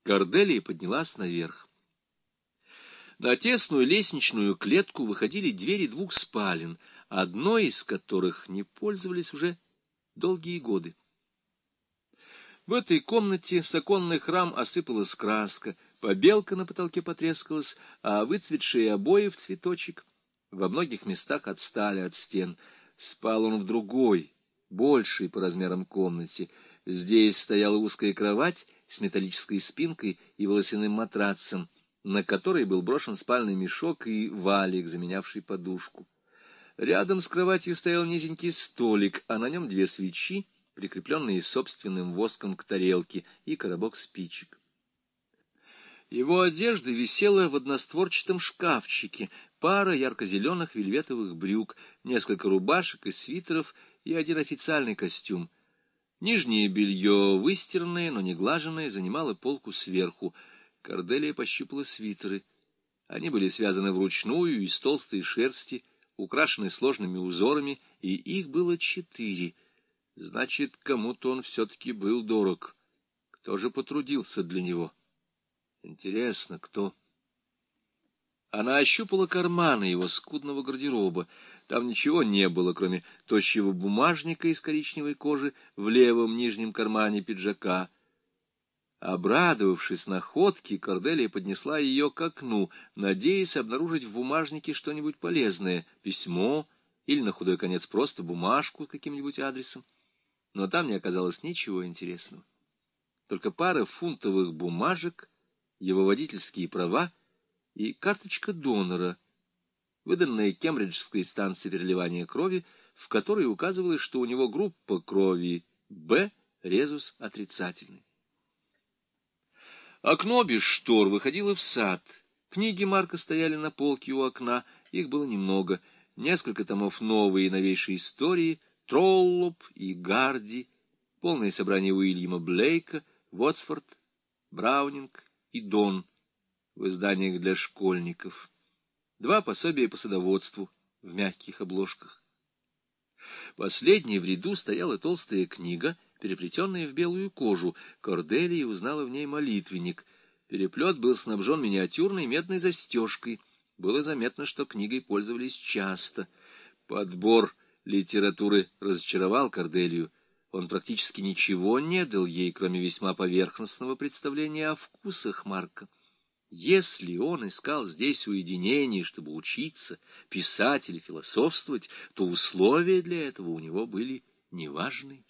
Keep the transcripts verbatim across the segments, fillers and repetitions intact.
Корделия поднялась наверх. На тесную лестничную клетку выходили двери двух спален, одной из которых не пользовались уже долгие годы. В этой комнате с оконных рам осыпалась краска, побелка на потолке потрескалась, а выцветшие обои в цветочек во многих местах отстали от стен. Спал он в другой, большей по размерам комнате. Здесь стояла узкая кровать с металлической спинкой и волосяным матрацем, на которой был брошен спальный мешок и валик, заменявший подушку. Рядом с кроватью стоял низенький столик, а на нем две свечи, прикрепленные собственным воском к тарелке, и коробок спичек. Его одежда висела в одностворчатом шкафчике, пара ярко-зеленых вельветовых брюк, несколько рубашек и свитеров и один официальный костюм. Нижнее белье, выстиранное, но не глаженное, занимало полку сверху. Корделия пощупала свитеры. Они были связаны вручную из толстой шерсти, украшены сложными узорами, и их было четыре. Значит, кому-то он все-таки был дорог. Кто же потрудился для него? Интересно, кто? Она ощупала карманы его скудного гардероба. Там ничего не было, кроме тощего бумажника из коричневой кожи в левом нижнем кармане пиджака. Обрадовавшись находке, Корделия поднесла ее к окну, надеясь обнаружить в бумажнике что-нибудь полезное, письмо или, на худой конец, просто бумажку с каким-нибудь адресом. Но там не оказалось ничего интересного. Только пара фунтовых бумажек, его водительские права и карточка донора, выданная Кембриджской станцией переливания крови, в которой указывалось, что у него группа крови Б, резус отрицательный. Окно без штор выходило в сад. Книги Марка стояли на полке у окна, их было немного. Несколько томов новой и новейшей истории, Троллоп и Гарди, полное собрание Уильяма Блейка, Вотсфорд, Браунинг и Дон в изданиях для школьников. Два пособия по садоводству в мягких обложках. Последней в ряду стояла толстая книга, переплетенная в белую кожу. Корделия узнала в ней молитвенник. Переплет был снабжен миниатюрной медной застежкой. Было заметно, что книгой пользовались часто. Подбор литературы разочаровал Корделию. Он практически ничего не дал ей, кроме весьма поверхностного представления о вкусах Марка. Если он искал здесь уединение, чтобы учиться, писать или философствовать, то условия для этого у него были неважные.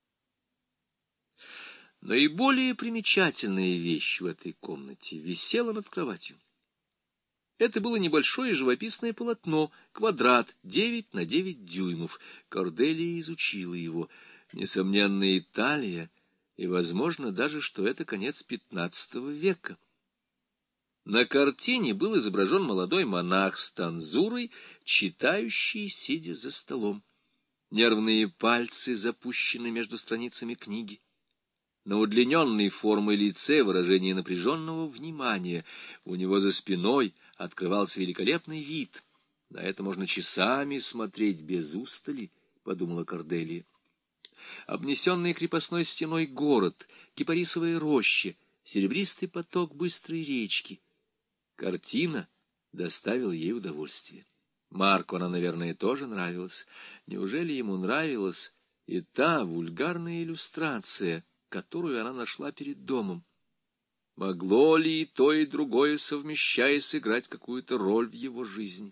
Наиболее примечательная вещь в этой комнате висела над кроватью. Это было небольшое живописное полотно, квадрат, девять на девять дюймов. Корделия изучила его. Несомненно, Италия, и, возможно, даже, что это конец пятнадцатого века. На картине был изображен молодой монах с танзурой, читающий, сидя за столом. Нервные пальцы запущены между страницами книги. На удлиненной формой лице выражение напряженного внимания. У него за спиной открывался великолепный вид. На это можно часами смотреть без устали, — подумала Корделия. Обнесенный крепостной стеной город, кипарисовая роща, серебристый поток быстрой речки. Картина доставила ей удовольствие. Марку она, наверное, тоже нравилась. Неужели ему нравилась и та вульгарная иллюстрация, которую она нашла перед домом? Могло ли и то, и другое, совмещаясь, сыграть какую-то роль в его жизни?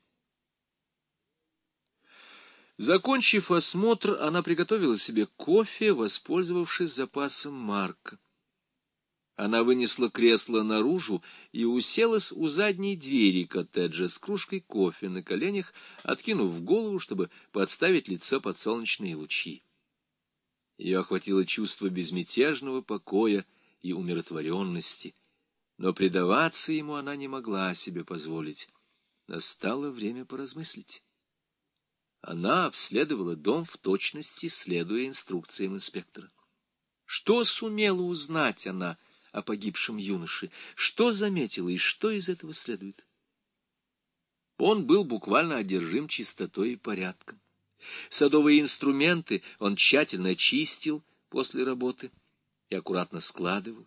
Закончив осмотр, она приготовила себе кофе, воспользовавшись запасом Марка. Она вынесла кресло наружу и уселась у задней двери коттеджа с кружкой кофе на коленях, откинув голову, чтобы подставить лицо под солнечные лучи. Ее охватило чувство безмятежного покоя и умиротворенности, но предаваться ему она не могла себе позволить. Настало время поразмыслить. Она обследовала дом в точности, следуя инструкциям инспектора. Что сумела узнать она о погибшем юноше? Что заметила и что из этого следует? Он был буквально одержим чистотой и порядком. Садовые инструменты он тщательно чистил после работы и аккуратно складывал.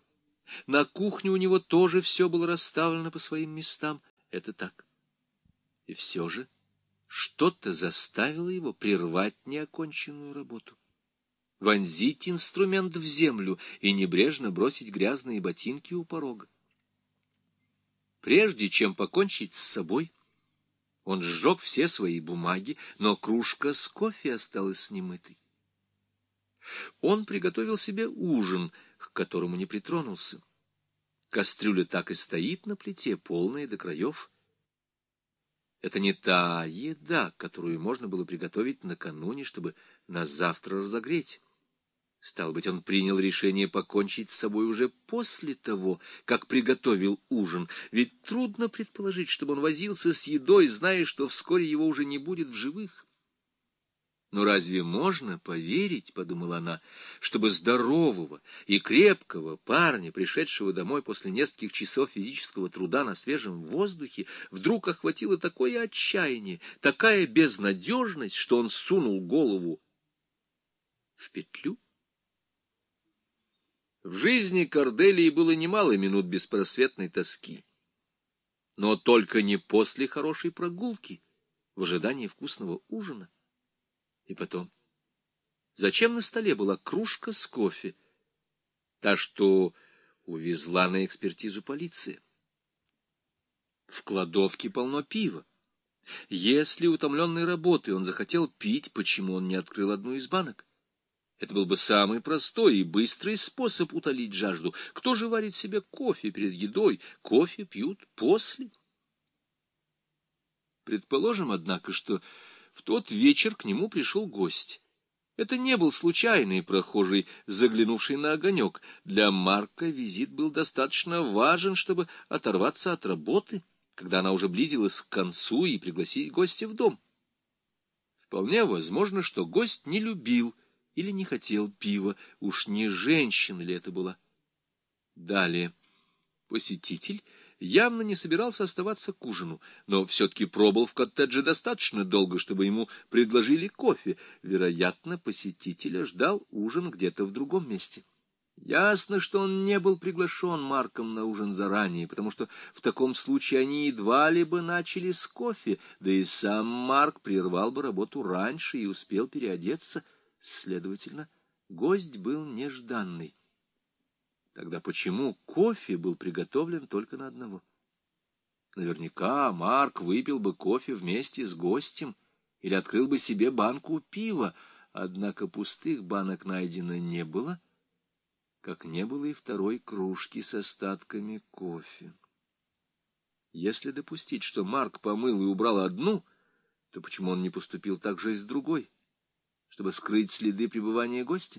На кухне у него тоже все было расставлено по своим местам. Это так. И все же что-то заставило его прервать неоконченную работу, вонзить инструмент в землю и небрежно бросить грязные ботинки у порога. Прежде чем покончить с собой, он сжег все свои бумаги, но кружка с кофе осталась немытой. Он приготовил себе ужин, к которому не притронулся. Кастрюля так и стоит на плите, полная до краев. Это не та еда, которую можно было приготовить накануне, чтобы на завтра разогреть. Стало быть, он принял решение покончить с собой уже после того, как приготовил ужин, ведь трудно предположить, чтобы он возился с едой, зная, что вскоре его уже не будет в живых. Но разве можно поверить, — подумала она, — чтобы здорового и крепкого парня, пришедшего домой после нескольких часов физического труда на свежем воздухе, вдруг охватило такое отчаяние, такая безнадежность, что он сунул голову в петлю? В жизни Корделии было немало минут беспросветной тоски, но только не после хорошей прогулки, в ожидании вкусного ужина. И потом, зачем на столе была кружка с кофе, та, что увезла на экспертизу полиция? В кладовке полно пива. Если, утомленный работой, он захотел пить, почему он не открыл одну из банок? Это был бы самый простой и быстрый способ утолить жажду. Кто же варит себе кофе перед едой? Кофе пьют после. Предположим, однако, что в тот вечер к нему пришел гость. Это не был случайный прохожий, заглянувший на огонек. Для Марка визит был достаточно важен, чтобы оторваться от работы, когда она уже близилась к концу, и пригласить гостя в дом. Вполне возможно, что гость не любил или не хотел пива, уж не женщина ли это была. Далее. Посетитель явно не собирался оставаться к ужину, но все-таки пробыл в коттедже достаточно долго, чтобы ему предложили кофе. Вероятно, посетителя ждал ужин где-то в другом месте. Ясно, что он не был приглашен Марком на ужин заранее, потому что в таком случае они едва ли бы начали с кофе, да и сам Марк прервал бы работу раньше и успел переодеться. Следовательно, гость был нежданный. Тогда почему кофе был приготовлен только на одного? Наверняка Марк выпил бы кофе вместе с гостем или открыл бы себе банку пива, однако пустых банок найдено не было, как не было и второй кружки с остатками кофе. Если допустить, что Марк помыл и убрал одну, то почему он не поступил так же и с другой, чтобы скрыть следы пребывания гостя?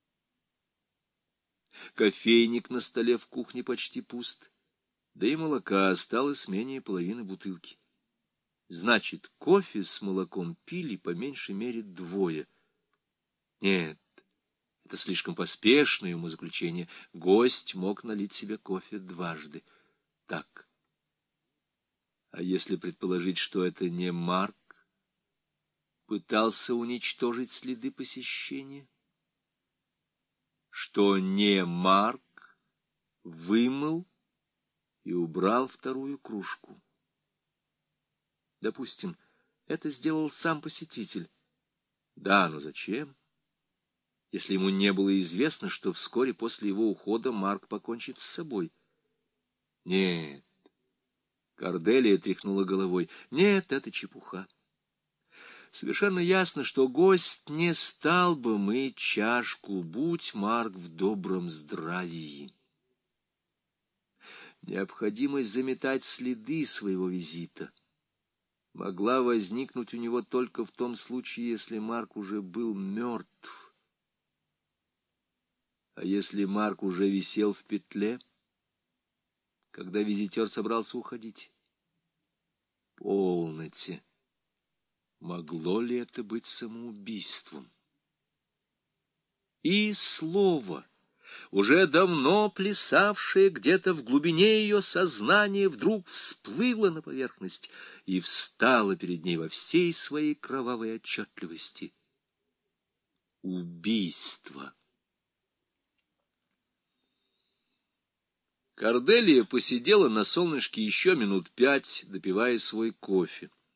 Кофейник на столе в кухне почти пуст, да и молока осталось менее половины бутылки. Значит, кофе с молоком пили по меньшей мере двое. Нет, это слишком поспешное умозаключение. Гость мог налить себе кофе дважды. Так. А если предположить, что это не Марк пытался уничтожить следы посещения? Что не Марк вымыл и убрал вторую кружку? Допустим, это сделал сам посетитель. Да, но зачем? Если ему не было известно, что вскоре после его ухода Марк покончит с собой. Нет. Корделия тряхнула головой. Нет, это чепуха. Совершенно ясно, что гость не стал бы мыть чашку, будь Марк в добром здравии. Необходимость заметать следы своего визита могла возникнуть у него только в том случае, если Марк уже был мертв. А если Марк уже висел в петле, когда визитер собрался уходить? Полноте. Могло ли это быть самоубийством? И слово, уже давно плясавшее где-то в глубине ее сознания, вдруг всплыло на поверхность и встало перед ней во всей своей кровавой отчетливости. Убийство. Корделия посидела на солнышке еще минут пять, допивая свой кофе.